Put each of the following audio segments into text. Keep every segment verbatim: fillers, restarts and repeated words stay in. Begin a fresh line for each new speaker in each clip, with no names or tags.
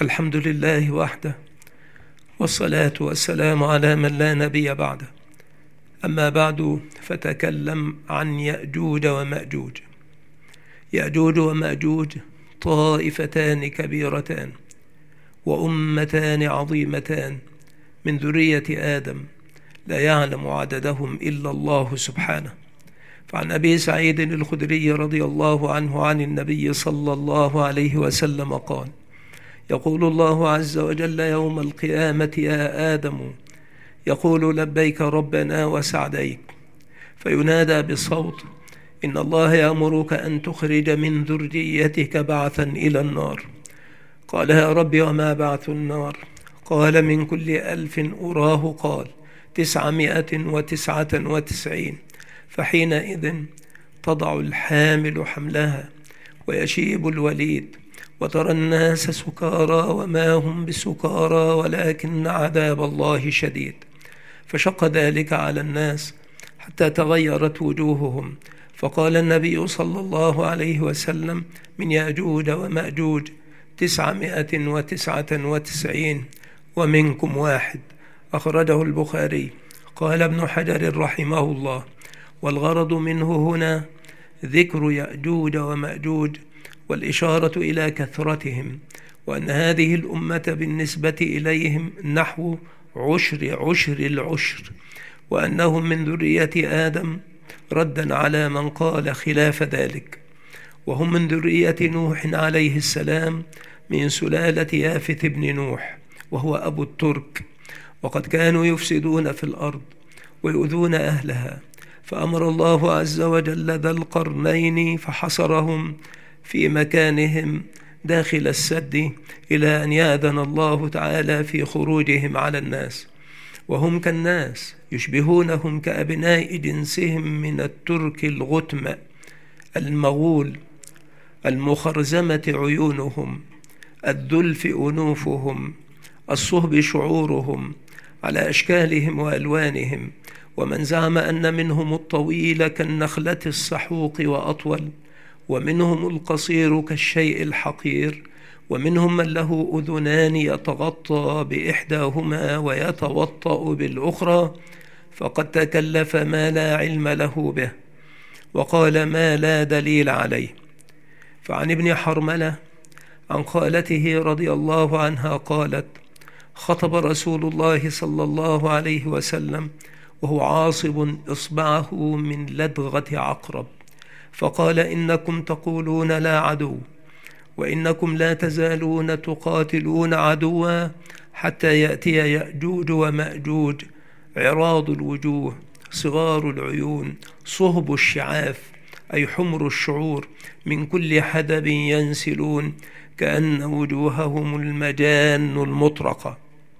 الحمد لله وحده، والصلاة والسلام على من لا نبي بعده. أما بعد، فتكلم عن يأجوج ومأجوج. يأجوج ومأجوج طائفتان كبيرتان وأمتان عظيمتان من ذرية آدم، لا يعلم عددهم إلا الله سبحانه. فعن أبي سعيد الخدري رضي الله عنه عن النبي صلى الله عليه وسلم قال: يقول الله عز وجل يوم القيامة: يا آدم، يقول لبيك ربنا وسعديك، فينادى بصوت: إن الله يأمرك أن تخرج من ذريتك بعثا إلى النار. قال: يا رب وما بعث النار؟ قال: من كل ألف أراه قال تسعمائة وتسعة وتسعين. فحينئذ تضع الحامل حملها ويشيب الوليد، وترى الناس سكارى وما هم بسكارى ولكن عذاب الله شديد. فشق ذلك على الناس حتى تغيرت وجوههم، فقال النبي صلى الله عليه وسلم: من يأجوج ومأجوج تسعمائة وتسعة وتسعين ومنكم واحد. أخرجه البخاري. قال ابن حجر رحمه الله: والغرض منه هنا ذكر يأجوج ومأجوج، والإشارة إلى كثرتهم، وأن هذه الأمة بالنسبة إليهم نحو عشر عشر العشر، وأنهم من ذرية آدم، ردا على من قال خلاف ذلك. وهم من ذرية نوح عليه السلام، من سلالة يافث بن نوح، وهو أبو الترك. وقد كانوا يفسدون في الأرض ويؤذون أهلها، فأمر الله عز وجل ذا القرنين فحصرهم في مكانهم داخل السد إلى أن يأذن الله تعالى في خروجهم على الناس. وهم كالناس، يشبهونهم كأبناء جنسهم من الترك الغتم المغول، المخرزمة عيونهم، الذلف أنوفهم، الصهب شعورهم، على أشكالهم وألوانهم. ومن زعم أن منهم الطويل كالنخلة السحوق وأطول، ومنهم القصير كالشيء الحقير، ومنهم من له أذنان يتغطى بإحداهما ويتوطأ بالأخرى، فقد تكلف ما لا علم له به، وقال ما لا دليل عليه. فعن ابن حرملة عن خالته رضي الله عنها قالت: خطب رسول الله صلى الله عليه وسلم وهو عاصب إصبعه من لدغة عقرب، فقال: إنكم تقولون لا عدو، وإنكم لا تزالون تقاتلون عدوا حتى يأتي يأجوج ومأجوج، عراض الوجوه، صغار العيون، صهب الشعاف، أي حمر الشعور، من كل حدب ينسلون كأن وجوههم المجان المطرقة.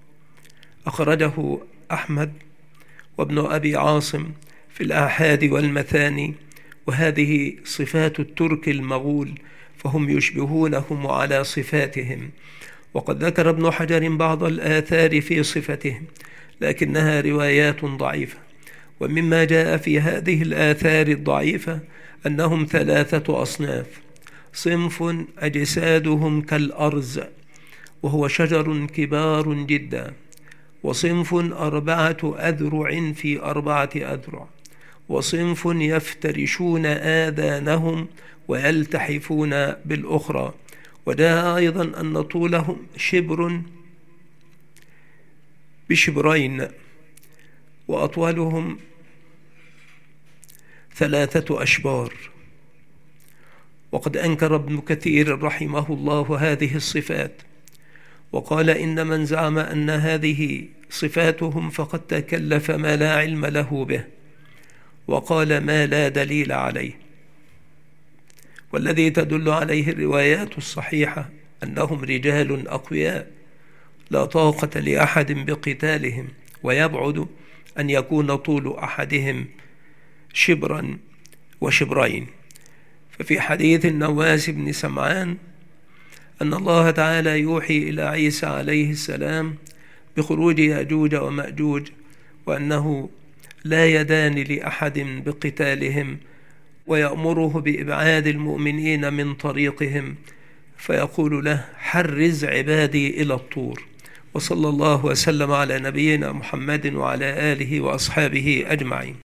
أخرجه أحمد وابن أبي عاصم في الآحاد والمثاني. وهذه صفات الترك المغول، فهم يشبهونهم على صفاتهم. وقد ذكر ابن حجر بعض الآثار في صفتهم، لكنها روايات ضعيفة. ومما جاء في هذه الآثار الضعيفة أنهم ثلاثة أصناف: صنف أجسادهم كالأرز وهو شجر كبار جدا، وصنف أربعة أذرع في أربعة أذرع، وصنف يفترشون آذانهم ويلتحفون بالأخرى. وجاء أيضا أن طولهم شبر بشبرين، وأطولهم ثلاثة أشبار. وقد أنكر ابن كثير رحمه الله هذه الصفات، وقال: إن من زعم أن هذه صفاتهم فقد تكلف ما لا علم له به، وقال ما لا دليل عليه. والذي تدل عليه الروايات الصحيحة أنهم رجال أقوياء لا طاقة لأحد بقتالهم، ويبعد أن يكون طول أحدهم شبرا وشبرين. ففي حديث النواس بن سمعان أن الله تعالى يوحي إلى عيسى عليه السلام بخروج يأجوج ومأجوج، وأنه لا يدان لأحد بقتالهم، ويأمره بإبعاد المؤمنين من طريقهم فيقول له: حرز عبادي إلى الطور. وصلى الله وسلم على نبينا محمد وعلى آله وأصحابه أجمعين.